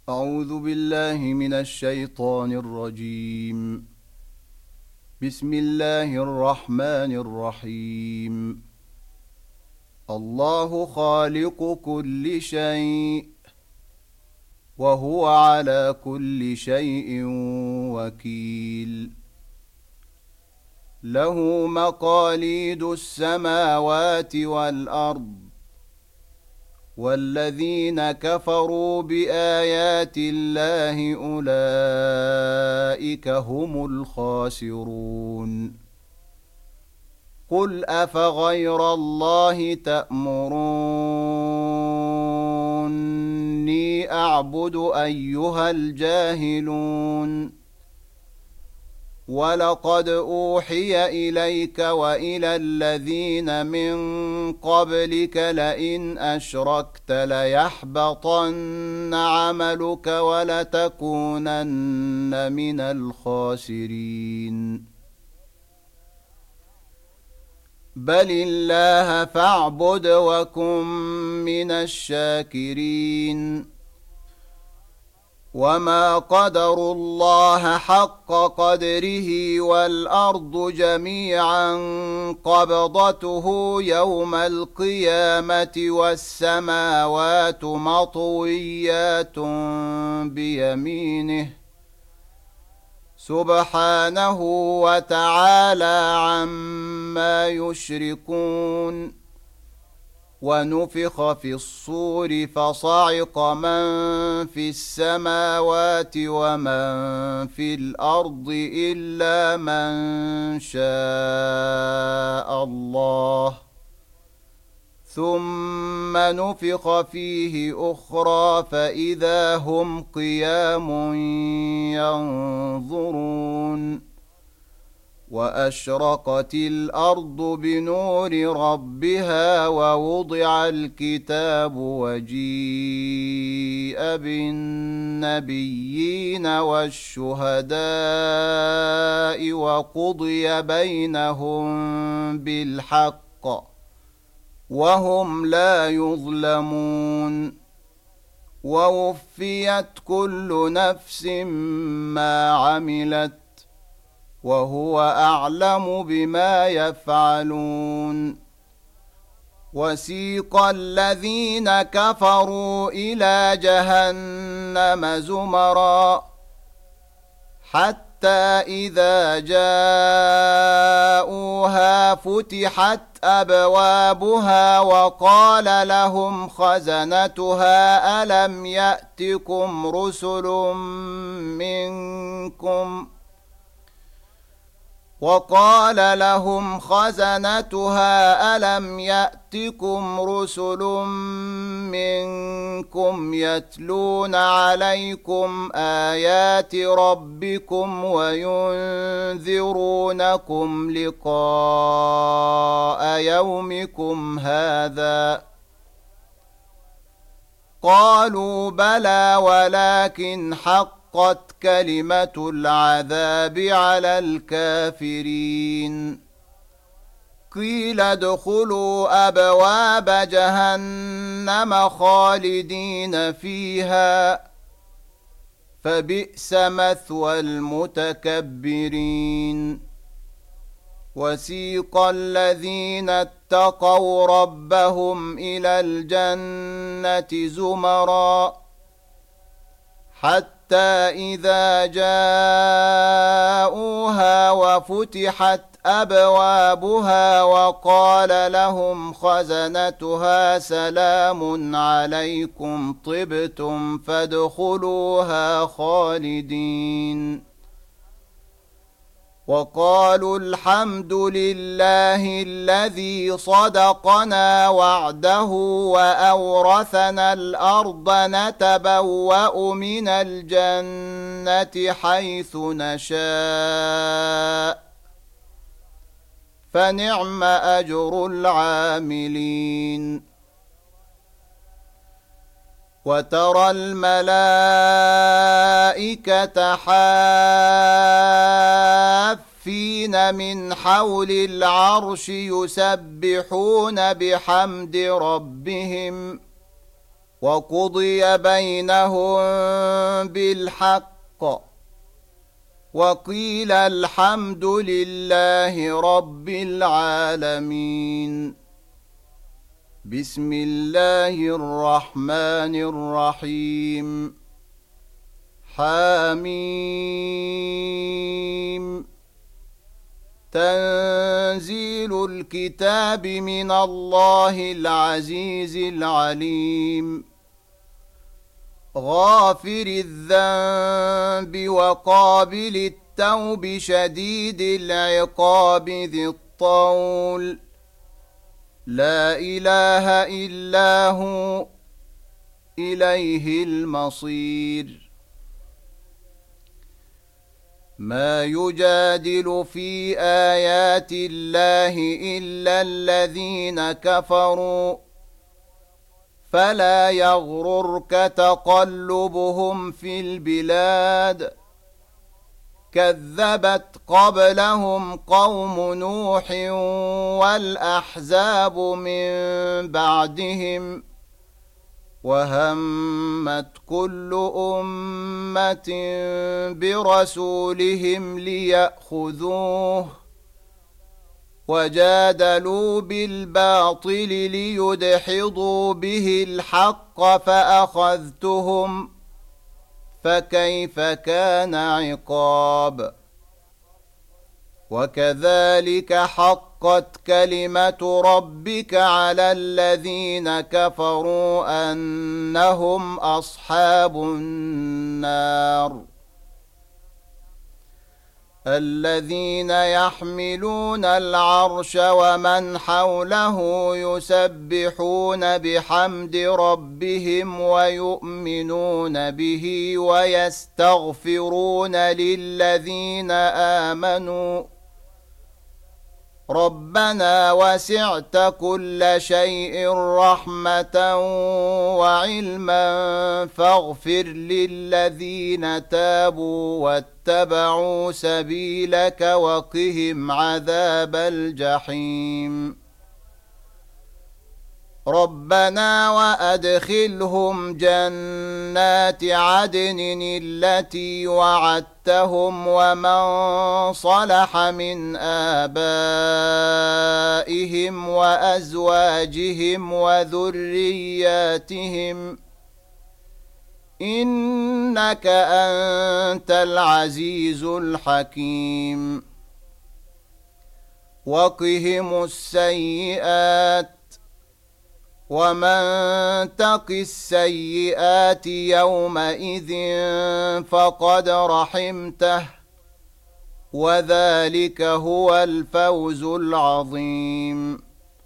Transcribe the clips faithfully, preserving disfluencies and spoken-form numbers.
أعوذ بالله من الشيطان الرجيم. بسم الله الرحمن الرحيم. الله خالق كل شيء وهو على كل شيء وكيل. له مقاليد السماوات والأرض، والذين كفروا بآيات الله أولئك هم الخاسرون. قل أفغير الله تأمروني أعبد أيها الجاهلون؟ ولقد أوحي إليك وإلى الذين من قبلك لئن أشركت ليحبطن عملك ولتكونن من الخاسرين. بل الله فاعبد وكن من الشاكرين. وما قدروا الله حق قدره والأرض جميعا قبضته يوم القيامة والسماوات مطويات بيمينه سبحانه وتعالى عما يشركون. ونفخ في الصور فصعق من في السماوات ومن في الأرض إلا من شاء الله، ثم نفخ فيه أخرى فإذا هم قيام ينظرون. وأشرقت الأرض بنور ربها ووضع الكتاب وجيء بالنبيين والشهداء وقضي بينهم بالحق وهم لا يظلمون. ووفيت كل نفس ما عملت وهو أعلم بما يفعلون. وسيق الذين كفروا إلى جهنم زمرا حتى إذا جاءوها فتحت أبوابها وقال لهم خزنتها ألم يأتكم رسل منكم وقال لهم خزنتها ألم يأتكم رسل منكم يتلون عليكم آيات ربكم وينذرونكم لقاء يومكم هذا؟ قالوا بلى ولكن حق قد كلمة العذاب على الكافرين. قيل ادخلوا أبواب جهنم خالدين فيها فبئس مثوى المتكبرين. وسيق الذين اتقوا ربهم إلى الجنة زمرا حتى إذا جاءوها وفتحت أبوابها وقال لهم خزنتها سلام عليكم طبتم فادخلوها خالدين. وقالوا الحمد لله الذي صدقنا وعده وأورثنا الأرض نتبوأ من الجنة حيث نشاء فنعم أجر العاملين. وترى الملائكة حافين من حول العرش يسبحون بحمد ربهم وقضي بينهم بالحق وقيل الحمد لله رب العالمين. بسم الله الرحمن الرحيم. حميم. تنزيل الكتاب من الله العزيز العليم. غافر الذنب وقابل التوب شديد العقاب ذي الطول. لا إله إلا هو إليه المصير. ما يجادل في آيات الله إلا الذين كفروا فلا يغررك تقلبهم في البلاد. كذبت قبلهم قوم نوح والأحزاب من بعدهم وهمت كل أمة برسولهم ليأخذوه وجادلوا بالباطل ليدحضوا به الحق فأخذتهم فكيف كان عقاب. وكذلك حقت كلمة ربك على الذين كفروا أنهم أصحاب النار. الذين يحملون العرش ومن حوله يسبحون بحمد ربهم ويؤمنون به ويستغفرون للذين آمنوا ربنا وسعت كل شيء رحمة وعلما فاغفر للذين تابوا واتبعوا سبيلك وقهم عذاب الجحيم. ربنا وأدخلهم جنات عدن التي وعدتهم ومن صلح من آبائهم وأزواجهم وذرياتهم إنك أنت العزيز الحكيم. وقهم السيئات ومن تق السيئات يومئذ فقد رحمته وذلك هو الفوز العظيم.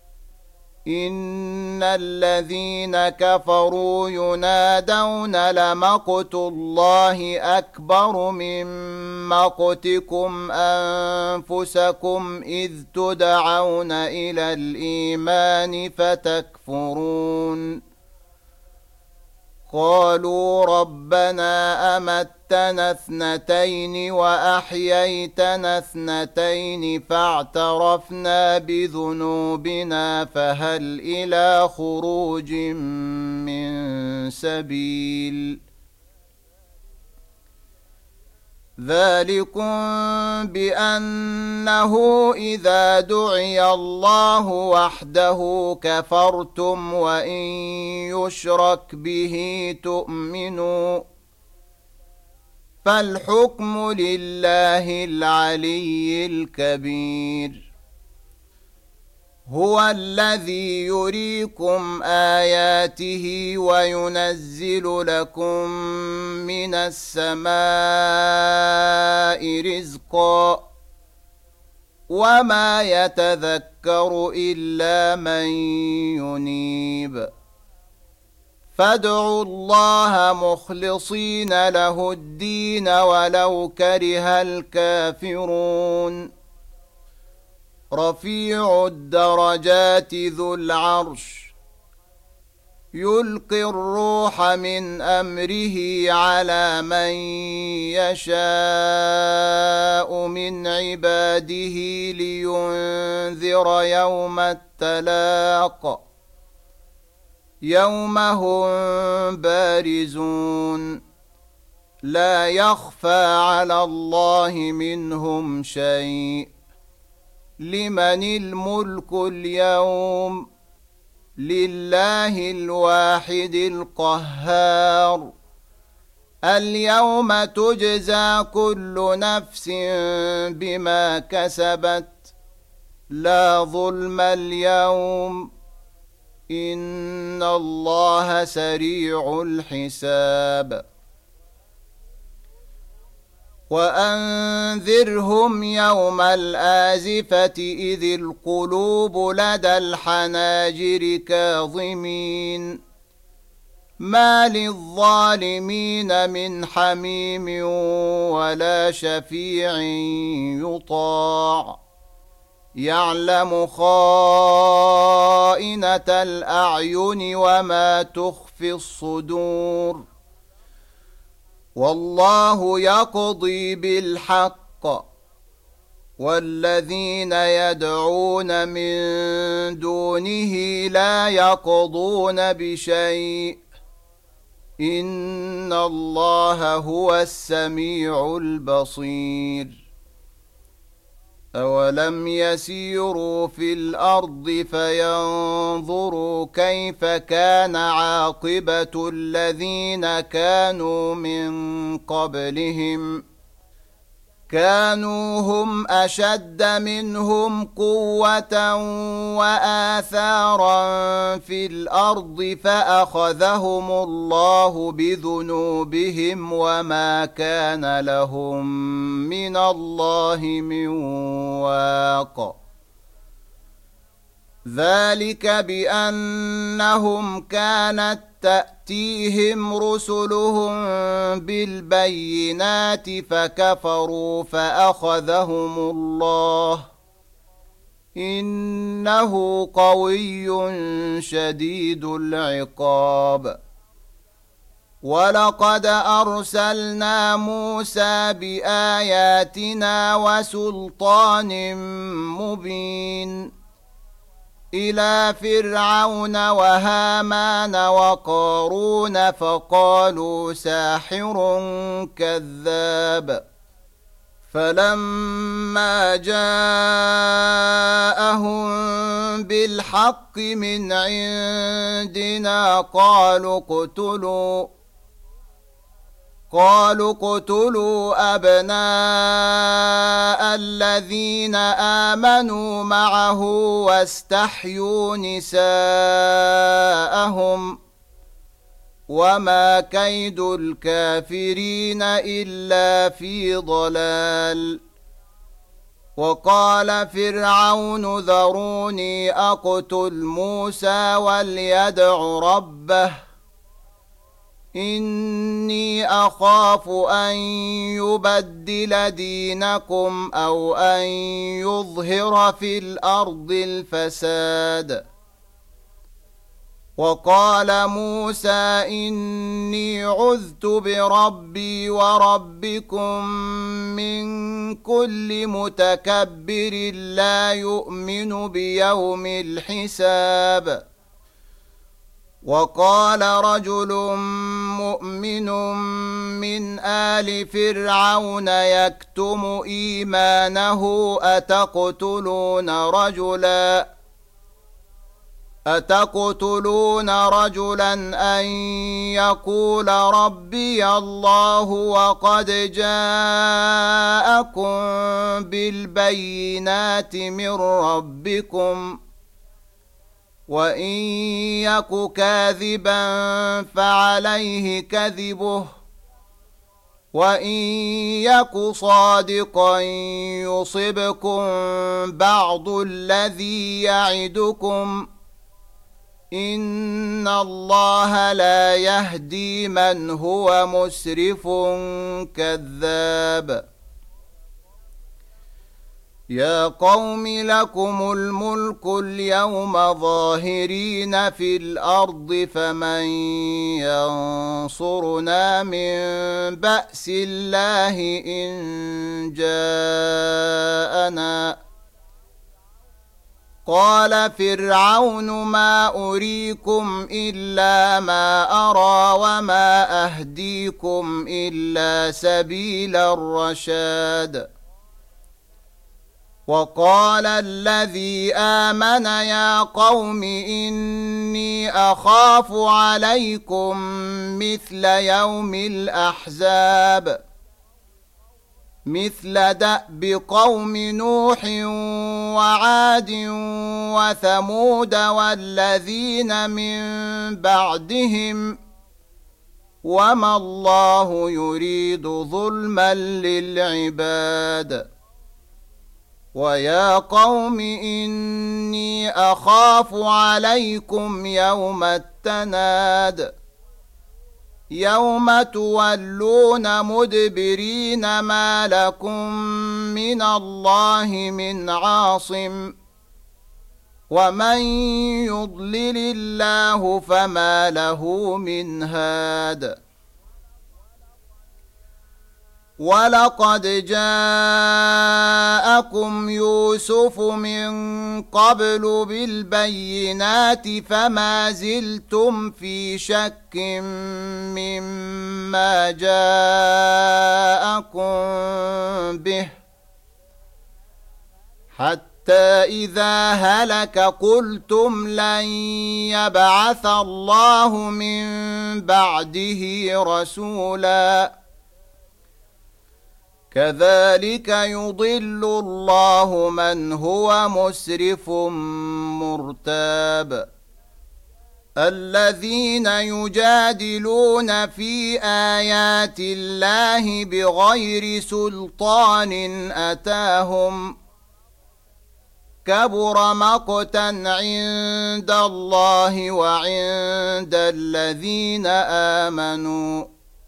إن الذين كفروا ينادون لمقت الله أكبر من مقتكم أنفسكم إذ تدعون إلى الإيمان فتكفرون. قالوا ربنا أمتنا اثنتين وأحييتنا اثنتين فاعترفنا بذنوبنا فهل إلى خروج من سبيل. ذلكم بأنه إذا دعي الله وحده كفرتم وإن يشرك به تؤمنوا فالحكم لله العلي الكبير. هو الذي يريكم آياته وينزل لكم من السماء رزقا وما يتذكر إلا من ينيب. فادعوا الله مخلصين له الدين ولو كره الكافرون. رفيع الدرجات ذو العرش يلقي الروح من أمره على من يشاء من عباده لينذر يوم التلاق. يوم هم بارزون لا يخفى على الله منهم شيء. لمن الملك اليوم؟ لله الواحد القهار. اليوم تجزى كل نفس بما كسبت لا ظلم اليوم إن الله سريع الحساب. وأنذرهم يوم الآزفة إذ القلوب لدى الحناجر كاظمين ما للظالمين من حميم ولا شفيع يطاع يعلم خائنة الأعين وما تخفي الصدور. والله يقضي بالحق والذين يدعون من دونه لا يقضون بشيء إن الله هو السميع البصير. أولم يسيروا في الأرض فينظروا كيف كان عاقبة الذين كانوا من قبلهم كانوا هم أشد منهم قوة وآثارا في الأرض فأخذهم الله بذنوبهم وما كان لهم من الله من واق. ذلك بأنهم كانت تأتيهم رسلهم بالبينات فكفروا فأخذهم الله إنه قوي شديد العقاب. ولقد أرسلنا موسى بآياتنا وسلطان مبين إلى فرعون وهامان وقارون فقالوا ساحر كذاب. فلما جاءهم بالحق من عندنا قالوا اقتلوا قالوا اقتلوا أبناء الذين آمنوا معه واستحيوا نساءهم وما كيد الكافرين إلا في ضلال. وقال فرعون ذروني أقتل موسى وليدع ربه إني أخاف أن يبدل دينكم أو أن يظهر في الأرض الفساد. وقال موسى إني عذت بربي وربكم من كل متكبر لا يؤمن بيوم الحساب. وقال رجل مؤمن من آل فرعون يكتم إيمانه أتقتلون رجلا أتقتلون رجلا أن يقول ربي الله وقد جاءكم بالبينات من ربكم وإن يك كاذبا فعليه كذبه وإن يك صادقا يصبكم بعض الذي يعدكم إن الله لا يهدي من هو مسرف كذاب. يا قوم لكم الملك اليوم ظاهرين في الأرض فمن ينصرنا من بأس الله إن جاءنا قال فرعون ما أريكم إلا ما أرى وما أهديكم إلا سبيل الرشاد وقال الذي آمن يا قوم إني أخاف عليكم مثل يوم الأحزاب مثل دأب قوم نوح وعاد وثمود والذين من بعدهم وما الله يريد ظلما للعباد ويا قوم إني أخاف عليكم يوم التناد يوم تولون مدبرين ما لكم من الله من عاصم ومن يضلل الله فما له من هاد ولقد جاءكم يوسف من قبل بالبينات فما زلتم في شك مما جاءكم به حتى إذا هلك قلتم لن يبعث الله من بعده رسولا كذلك يضل الله من هو مسرف مرتاب الذين يجادلون في آيات الله بغير سلطان أتاهم كبر مقتا عند الله وعند الذين آمنوا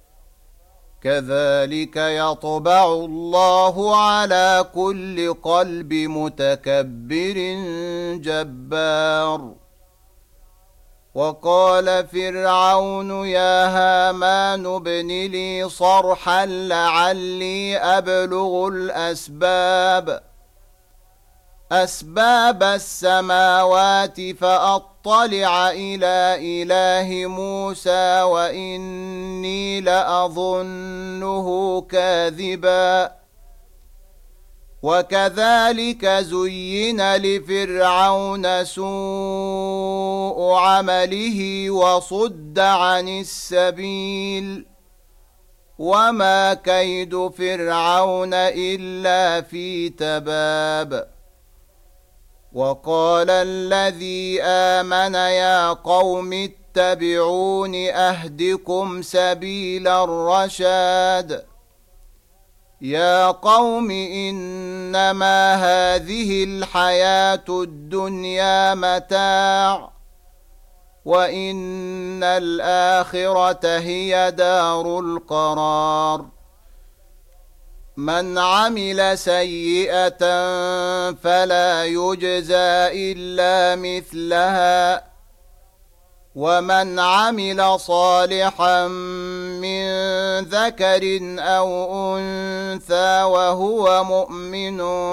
كذلك يطبع الله على كل قلب متكبر جبار وقال فرعون يا هامان ابن لي صرحا لعلي أبلغ الأسباب أسباب السماوات فأطلع إلى إله موسى وإني لأظنه كاذبا وكذلك زين لفرعون سوء عمله وصد عن السبيل وما كيد فرعون إلا في تباب وقال الذي آمن يا قوم اتبعون أهدكم سبيل الرشاد يا قوم إنما هذه الحياة الدنيا متاع وإن الآخرة هي دار القرار من عمل سيئة فلا يجزى إلا مثلها ومن عمل صالحا من ذكر أو أنثى وهو مؤمن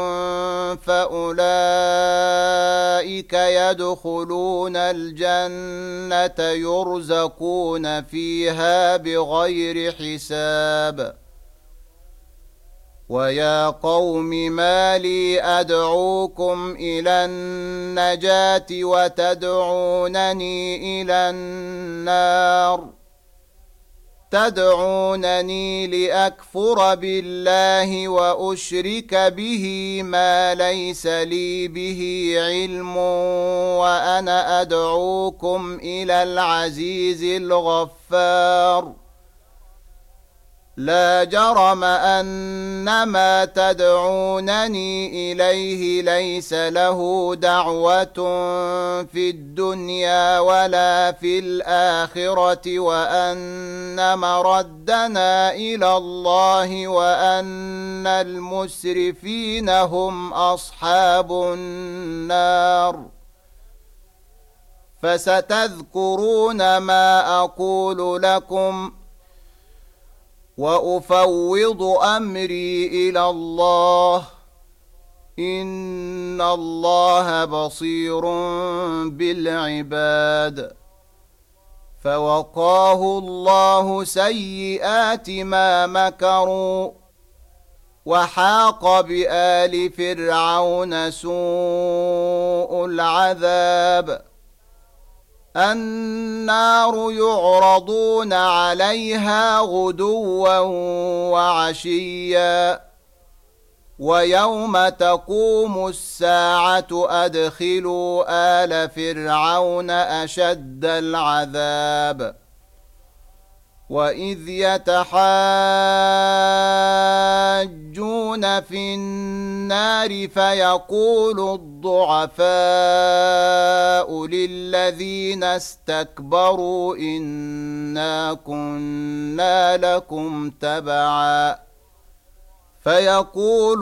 فأولئك يدخلون الجنة يرزقون فيها بغير حساب ويا قوم ما لي أدعوكم إلى النجاة وتدعونني إلى النار تدعونني لأكفر بالله وأشرك به ما ليس لي به علم وأنا أدعوكم إلى العزيز الغفار لا جرم أن ما تدعونني إليه ليس له دعوة في الدنيا ولا في الآخرة وأن مردنا إلى الله وأن المسرفين هم أصحاب النار فستذكرون ما أقول لكم وأفوض أمري إلى الله إن الله بصير بالعباد. فوقاه الله سيئات ما مكروا وحاق بآل فرعون سوء العذاب. النار يعرضون عليها غدوا وعشيا ويوم تقوم الساعة أدخلوا آل فرعون أشد العذاب. وإذ يتحاجون في النار فيقول الضعفاء للذين استكبروا إنا كنا لكم تبعا فيقول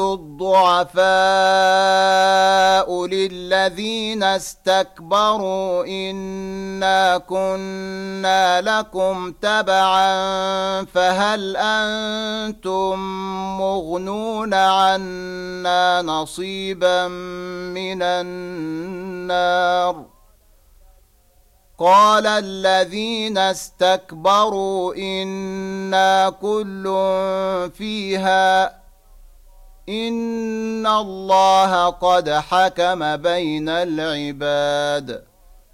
الضعفاء للذين استكبروا إنا كنا لكم تبعا فهل أنتم مغنون عنا نصيبا من النار؟ قال الذين استكبروا إنا كل فيها إن الله قد حكم بين العباد.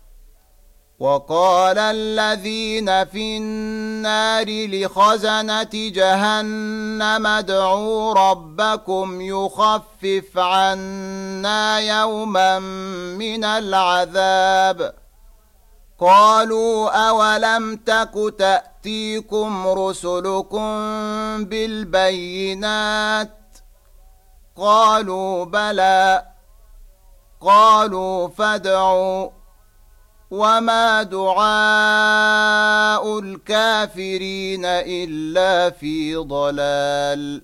وقال الذين في النار لخزنة جهنم ادعوا ربكم يخفف عنا يوما من العذاب. قالوا أولم تك تأتيكم رسلكم بالبينات؟ قالوا بلى. قالوا فادعوا وما دعاء الكافرين إلا في ضلال.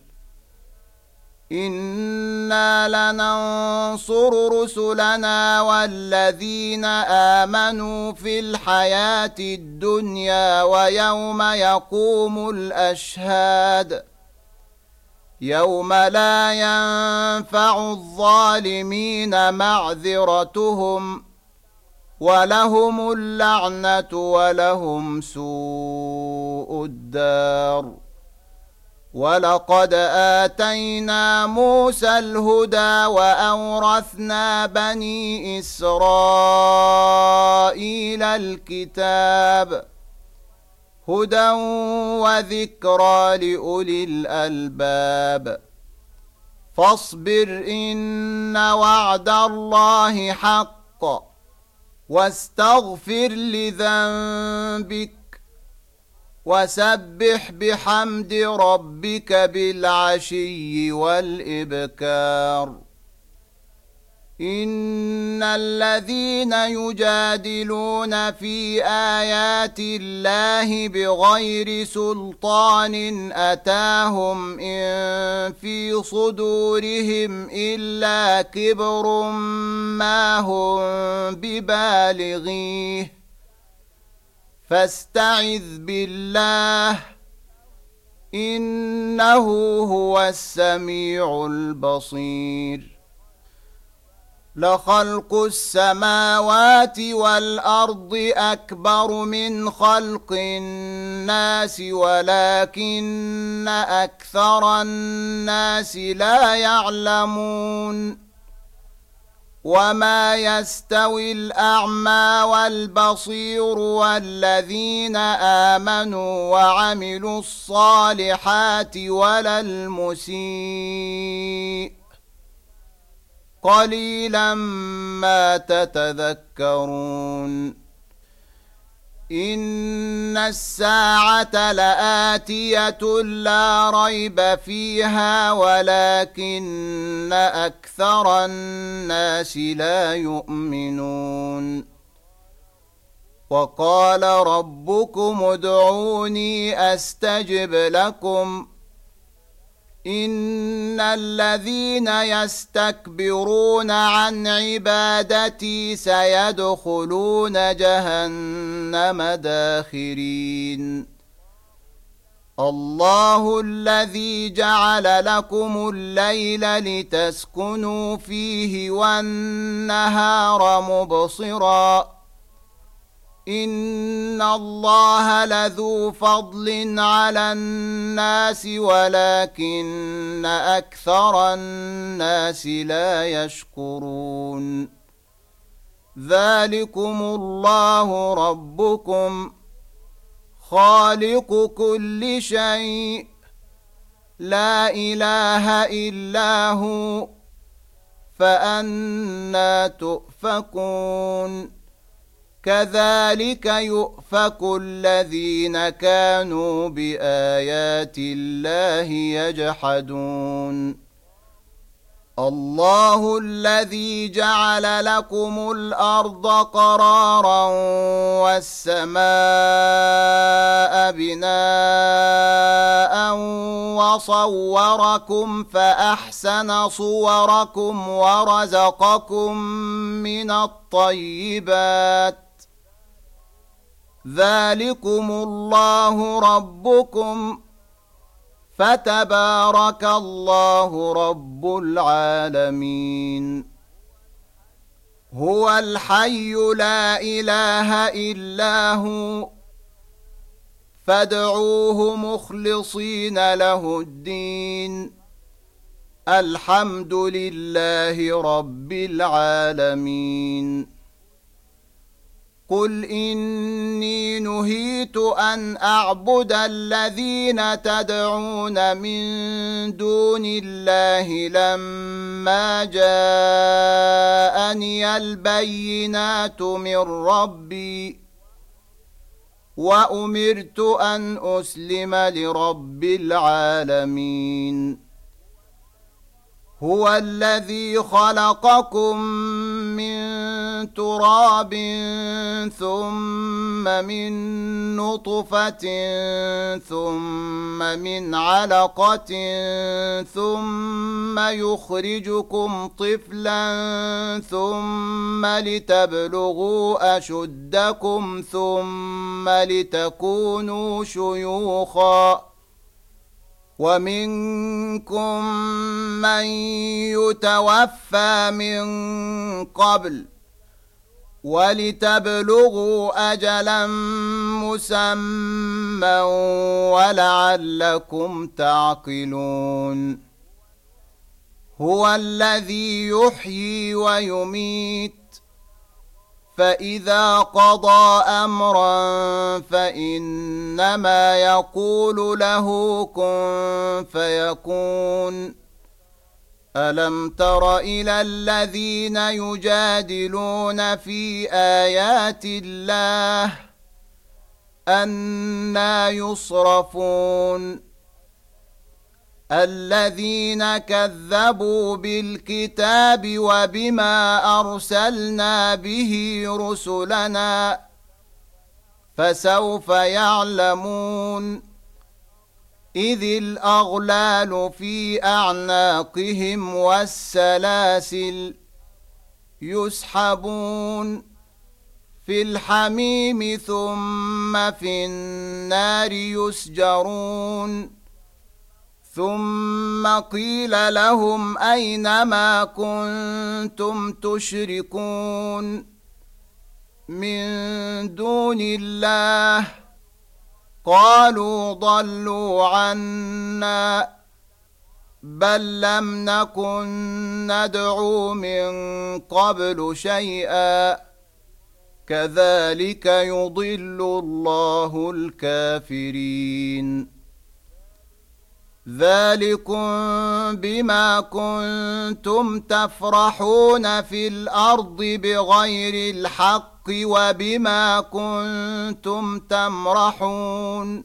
إنا لننصر رسلنا والذين آمنوا في الحياة الدنيا ويوم يقوم الأشهاد يوم لا ينفع الظالمين معذرتهم ولهم اللعنة ولهم سوء الدار. ولقد آتينا موسى الهدى وأورثنا بني إسرائيل الكتاب هدى وذكرى لأولي الألباب. فاصبر إن وعد الله حق واستغفر لذنبك وسبح بحمد ربك بالعشي والإبكار. إن الذين يجادلون في آيات الله بغير سلطان أتاهم إن في صدورهم إلا كبر ما هم ببالغيه فاستعذ بالله إنه هو السميع البصير. لخلق السماوات والأرض أكبر من خلق الناس ولكن أكثر الناس لا يعلمون. وما يستوي الأعمى والبصير والذين آمنوا وعملوا الصالحات ولا المسيء قليلا ما تتذكرون. إن الساعة لآتية لا ريب فيها ولكن أكثر الناس لا يؤمنون. وقال ربكم ادعوني أستجب لكم إن الذين يستكبرون عن عبادتي سيدخلون جهنم داخرين. الله الذي جعل لكم الليل لتسكنوا فيه والنهار مبصرا إن الله لذو فضل على الناس ولكن أكثر الناس لا يشكرون ذلكم الله ربكم خالق كل شيء لا إله إلا هو فأنى تؤفكون كذلك يؤفك الذين كانوا بآيات الله يجحدون الله الذي جعل لكم الأرض قرارا والسماء بناء وصوركم فأحسن صوركم ورزقكم من الطيبات ذلكم الله ربكم فتبارك الله رب العالمين هو الحي لا إله إلا هو فادعوه مخلصين له الدين الحمد لله رب العالمين قل إني نهيت أن أعبد الذين تدعون من دون الله لما جاءني البينات من ربي وأمرت أن أسلم لرب العالمين هو الذي خلقكم من تراب ثم من نطفة ثم من علقة ثم يخرجكم طفلا ثم لتبلغوا أشدكم ثم لتكونوا شيوخا ومنكم من يتوفى من قبل ولتبلغوا أجلا مسمى ولعلكم تعقلون هو الذي يحيي ويميت فإذا قضى أمرا فإنما يقول له كن فيكون ألم تر إلى الذين يجادلون في آيات الله أنى يصرفون الذين كذبوا بالكتاب وبما أرسلنا به رسلنا فسوف يعلمون إذ الأغلال في أعناقهم والسلاسل يسحبون في الحميم ثم في النار يسجرون ثم قيل لهم أين ما كنتم تشركون من دون الله قالوا ضلوا عنا بل لم نكن ندعو من قبل شيئا كذلك يضل الله الكافرين ذلكم بما كنتم تفرحون في الأرض بغير الحق وبما كنتم تمرحون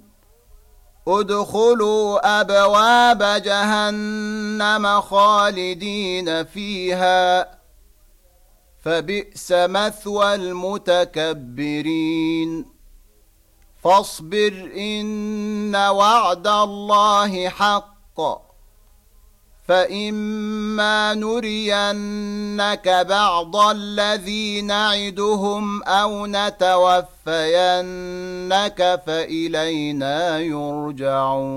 ادخلوا أبواب جهنم خالدين فيها فبئس مثوى المتكبرين فاصبر إن وعد الله حق فإما نرينك بعض الذي نعدهم أو نتوفينك فإلينا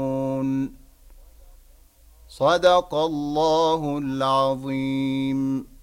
يرجعون. صدق الله العظيم.